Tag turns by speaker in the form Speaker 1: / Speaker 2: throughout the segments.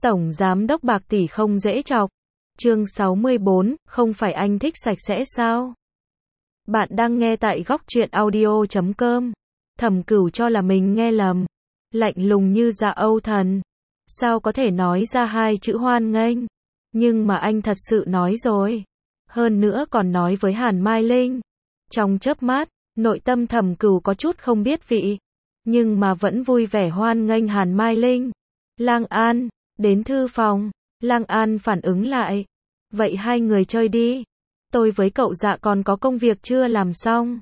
Speaker 1: Tổng giám đốc Bạc tỷ không dễ chọc. Chương 64, không phải anh thích sạch sẽ sao? Bạn đang nghe tại góc truyện audio.com. Thẩm Cửu cho là mình nghe lầm. Lạnh lùng như Dạ Âu Thần. Sao có thể nói ra hai chữ hoan nghênh? Nhưng mà anh thật sự nói rồi. Hơn nữa còn nói với Hàn Mai Linh. Trong chớp mắt, nội tâm Thẩm Cửu có chút không biết vị. Nhưng mà vẫn vui vẻ hoan nghênh Hàn Mai Linh. Lang An, đến thư phòng. Lang An phản ứng lại. Vậy hai người chơi đi. Tôi với cậu Dạ còn có công việc chưa làm xong.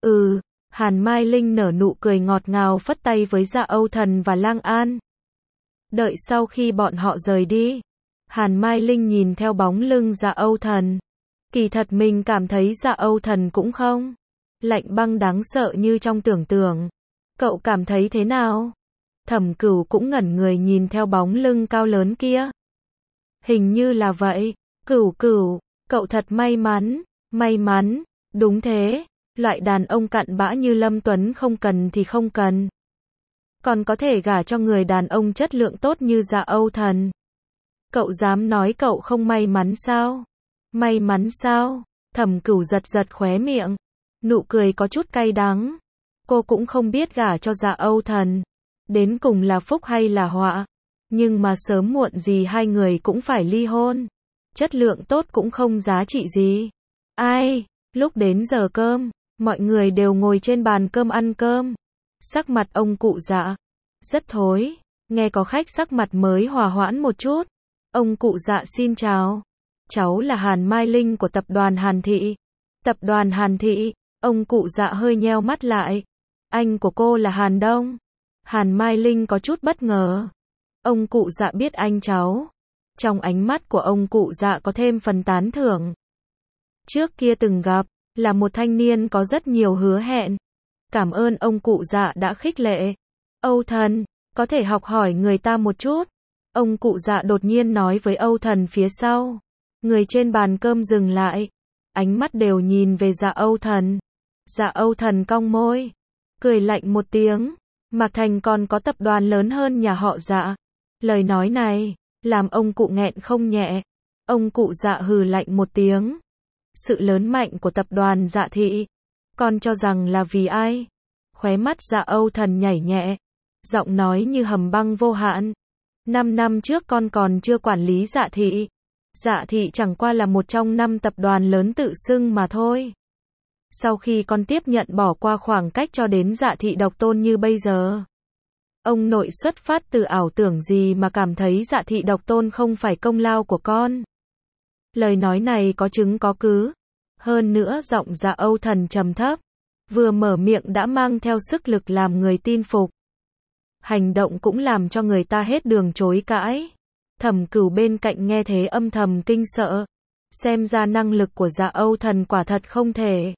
Speaker 1: Hàn Mai Linh nở nụ cười ngọt ngào phất tay với Dạ Âu Thần và Lang An. Đợi sau khi bọn họ rời đi, Hàn Mai Linh nhìn theo bóng lưng Dạ Âu Thần. Kỳ thật mình cảm thấy Dạ Âu Thần cũng không lạnh băng đáng sợ như trong tưởng tượng. Cậu cảm thấy thế nào? Thẩm Cửu cũng ngẩn người nhìn theo bóng lưng cao lớn kia. Hình như là vậy. Cửu, cậu thật may mắn, đúng thế, loại đàn ông cặn bã như Lâm Tuấn không cần thì không cần. Còn có thể gả cho người đàn ông chất lượng tốt như Dạ Âu Thần. Cậu dám nói cậu không may mắn sao? May mắn sao? Thẩm Cửu giật khóe miệng. Nụ cười có chút cay đắng. Cô cũng không biết gả cho Dạ Âu Thần đến cùng là phúc hay là họa. Nhưng mà sớm muộn gì hai người cũng phải ly hôn. Chất lượng tốt cũng không giá trị gì. Lúc đến giờ cơm, mọi người đều ngồi trên bàn cơm ăn cơm. Sắc mặt ông cụ Dạ rất thối. Nghe có khách sắc mặt mới hòa hoãn một chút. Ông cụ Dạ xin chào. Cháu là Hàn Mai Linh của tập đoàn Hàn Thị. Tập đoàn Hàn Thị. Ông cụ Dạ hơi nheo mắt lại. Anh của cô là Hàn Đông. Hàn Mai Linh có chút bất ngờ. Ông cụ Dạ biết anh cháu. Trong ánh mắt của ông cụ Dạ có thêm phần tán thưởng. Trước kia từng gặp, là một thanh niên có rất nhiều hứa hẹn. Cảm ơn ông cụ Dạ đã khích lệ. Âu Thần, có thể học hỏi người ta một chút. Ông cụ Dạ đột nhiên nói với Âu Thần phía sau. Người trên bàn cơm dừng lại. Ánh mắt đều nhìn về Dạ Âu Thần. Dạ Âu Thần cong môi. Cười lạnh một tiếng. Mạc Thành còn có tập đoàn lớn hơn nhà họ Dạ. Lời nói này làm ông cụ nghẹn không nhẹ. Ông cụ Dạ hừ lạnh một tiếng. Sự lớn mạnh của tập đoàn Dạ Thị, con cho rằng là vì ai? Khóe mắt Dạ Âu Thần nhảy nhẹ, giọng nói như hầm băng vô hạn. 5 năm trước con còn chưa quản lý Dạ Thị. Dạ Thị chẳng qua là một trong 5 tập đoàn lớn tự xưng mà thôi. Sau khi con tiếp nhận bỏ qua khoảng cách cho đến Dạ Thị độc tôn như bây giờ. Ông nội xuất phát từ ảo tưởng gì mà cảm thấy Dạ Thị độc tôn không phải công lao của con. Lời nói này có chứng có cứ. Hơn nữa giọng Dạ Âu Thần trầm thấp. Vừa mở miệng đã mang theo sức lực làm người tin phục. Hành động cũng làm cho người ta hết đường chối cãi. Thẩm Cửu bên cạnh nghe thế âm thầm kinh sợ. Xem ra năng lực của Dạ Âu Thần quả thật không thể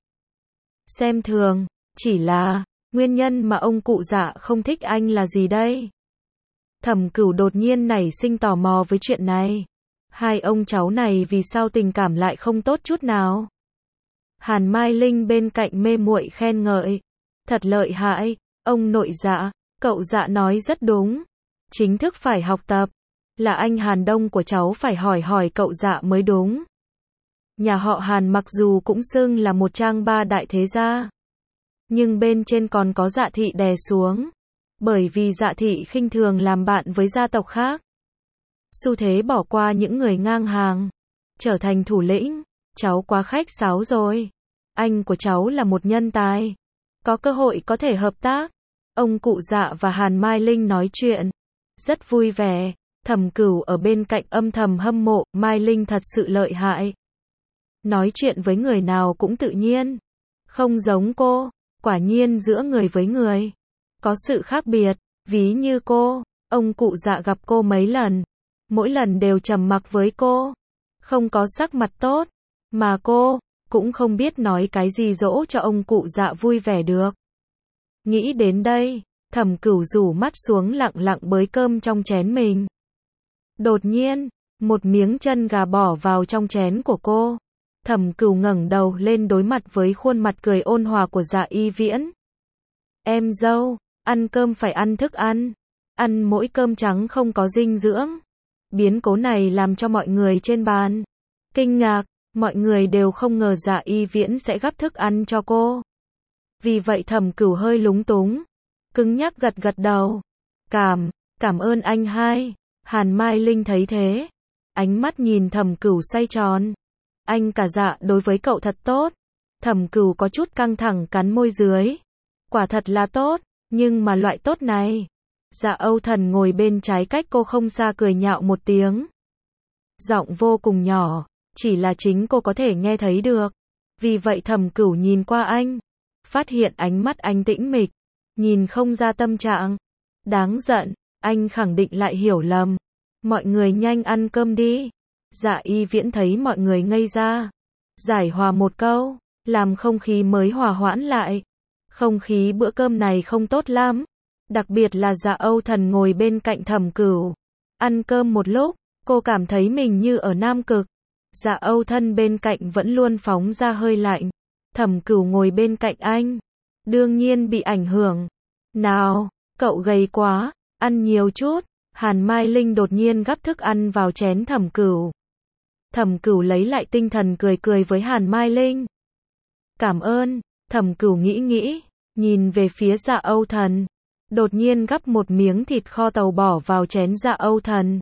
Speaker 1: xem thường. Chỉ là nguyên nhân mà ông cụ Dạ không thích anh là gì đây? Thẩm Cửu đột nhiên nảy sinh tò mò với chuyện này. Hai ông cháu này vì sao tình cảm lại không tốt chút nào? Hàn Mai Linh bên cạnh mê muội khen ngợi. Thật lợi hại, ông nội Dạ, cậu Dạ nói rất đúng. Chính thức phải học tập. Là anh Hàn Đông của cháu phải hỏi cậu Dạ mới đúng. Nhà họ Hàn mặc dù cũng xưng là một trang ba đại thế gia. Nhưng bên trên còn có Dạ Thị đè xuống. Bởi vì Dạ Thị khinh thường làm bạn với gia tộc khác. Xu thế bỏ qua những người ngang hàng. Trở thành thủ lĩnh. Cháu quá khách sáo rồi. Anh của cháu là một nhân tài. Có cơ hội có thể hợp tác. Ông cụ Dạ và Hàn Mai Linh nói chuyện. Rất vui vẻ. Thẩm Cửu ở bên cạnh âm thầm hâm mộ. Mai Linh thật sự lợi hại. Nói chuyện với người nào cũng tự nhiên. Không giống cô. Quả nhiên giữa người với người có sự khác biệt. Ví như cô. Ông cụ Dạ gặp cô mấy lần. Mỗi lần đều trầm mặc với cô. Không có sắc mặt tốt. Mà cô cũng không biết nói cái gì dỗ cho ông cụ Dạ vui vẻ được. Nghĩ đến đây, Thẩm Cửu rủ mắt xuống lặng lặng bới cơm trong chén mình. Đột nhiên, một miếng chân gà bỏ vào trong chén của cô. Thẩm Cửu ngẩng đầu lên đối mặt với khuôn mặt cười ôn hòa của Dạ Y Viễn. Em dâu, ăn cơm phải ăn thức ăn. Ăn mỗi cơm trắng không có dinh dưỡng. Biến cố này làm cho mọi người trên bàn kinh ngạc, mọi người đều không ngờ Dạ Y Viễn sẽ gắp thức ăn cho cô. Vì vậy Thẩm Cửu hơi lúng túng, cứng nhắc gật gật đầu. Cảm ơn anh hai. Hàn Mai Linh thấy thế, ánh mắt nhìn Thẩm Cửu xoay tròn. Anh cả Dạ đối với cậu thật tốt. Thẩm Cửu có chút căng thẳng cắn môi dưới. Quả thật là tốt, nhưng mà loại tốt này. Dạ Âu Thần ngồi bên trái cách cô không xa cười nhạo một tiếng. Giọng vô cùng nhỏ, chỉ là chính cô có thể nghe thấy được. Vì vậy Thẩm Cửu nhìn qua anh, phát hiện ánh mắt anh tĩnh mịch, nhìn không ra tâm trạng. Đáng giận, anh khẳng định lại hiểu lầm. Mọi người nhanh ăn cơm đi. Dạ Y Viễn thấy mọi người ngây ra, giải hòa một câu, làm không khí mới hòa hoãn lại. Không khí bữa cơm này không tốt lắm, đặc biệt là Dạ Âu Thần ngồi bên cạnh Thẩm Cửu. Ăn cơm một lúc, cô cảm thấy mình như ở Nam Cực. Dạ Âu Thần bên cạnh vẫn luôn phóng ra hơi lạnh. Thẩm Cửu ngồi bên cạnh anh, đương nhiên bị ảnh hưởng. Nào, cậu gầy quá, ăn nhiều chút. Hàn Mai Linh đột nhiên gắp thức ăn vào chén Thẩm Cửu. Thẩm Cửu lấy lại tinh thần cười cười với Hàn Mai Linh. Cảm ơn. Thẩm Cửu nghĩ, nhìn về phía Dạ Âu Thần, đột nhiên gắp một miếng thịt kho tàu bỏ vào chén Dạ Âu Thần.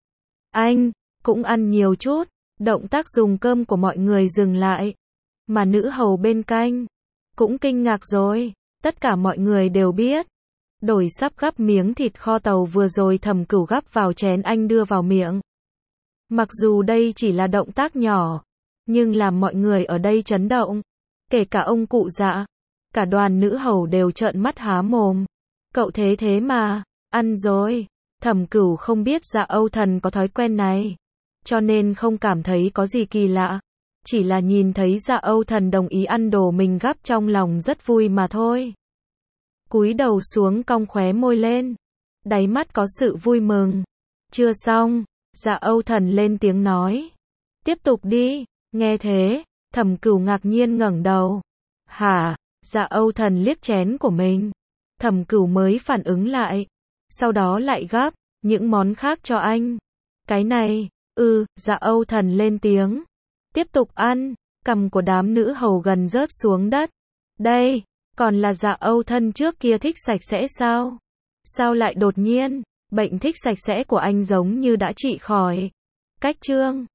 Speaker 1: Anh cũng ăn nhiều chút. Động tác dùng cơm của mọi người dừng lại, mà nữ hầu bên cạnh cũng kinh ngạc rồi. Tất cả mọi người đều biết, đổi sắp gắp miếng thịt kho tàu vừa rồi Thẩm Cửu gắp vào chén anh đưa vào miệng. Mặc dù đây chỉ là động tác nhỏ, nhưng làm mọi người ở đây chấn động, kể cả ông cụ Dạ. Cả đoàn nữ hầu đều trợn mắt há mồm. Cậu thế mà ăn rồi. Thẩm Cửu không biết Dạ Âu Thần có thói quen này, cho nên không cảm thấy có gì kỳ lạ. Chỉ là nhìn thấy Dạ Âu Thần đồng ý ăn đồ mình gắp trong lòng rất vui mà thôi. Cúi đầu xuống cong khóe môi lên, đáy mắt có sự vui mừng. Chưa xong, Dạ Âu Thần lên tiếng nói. Tiếp tục đi. Nghe thế, Thẩm Cửu ngạc nhiên ngẩng đầu. Hả? Dạ Âu Thần liếc chén của mình. Thẩm Cửu mới phản ứng lại, sau đó lại gắp những món khác cho anh. Cái này, Dạ Âu Thần lên tiếng. Tiếp tục ăn. Cằm của đám nữ hầu gần rớt xuống đất. Đây, còn là Dạ Âu Thần trước kia thích sạch sẽ sao? Sao lại đột nhiên, bệnh thích sạch sẽ của anh giống như đã trị khỏi? Cách chương